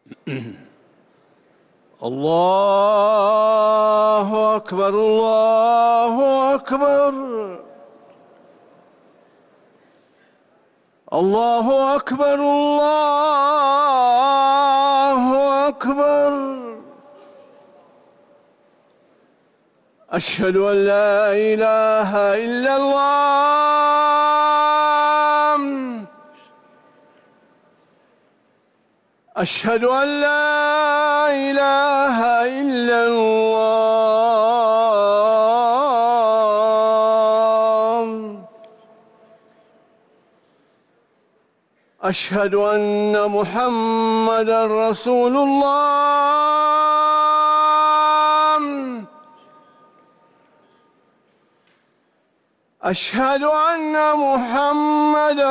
الله أكبر الله أكبر الله أكبر الله أكبر. أشهد أن لا إله إلا الله. أشهد أن لا إله إلا الله. أشهد أن محمدًا رسول الله. أشهد أن محمدًا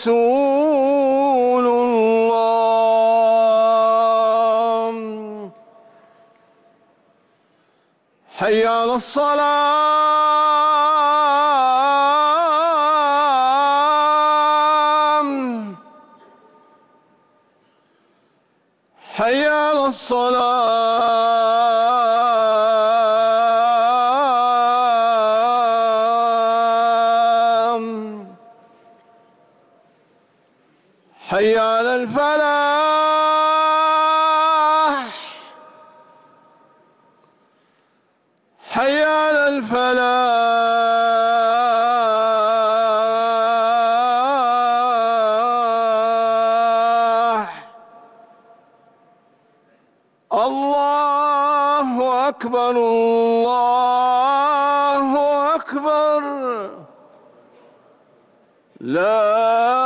رسول الله. حي على الصلاة. حي على الصلاة. حي على الفلاح. حي على الفلاح. الله أكبر الله أكبر. لا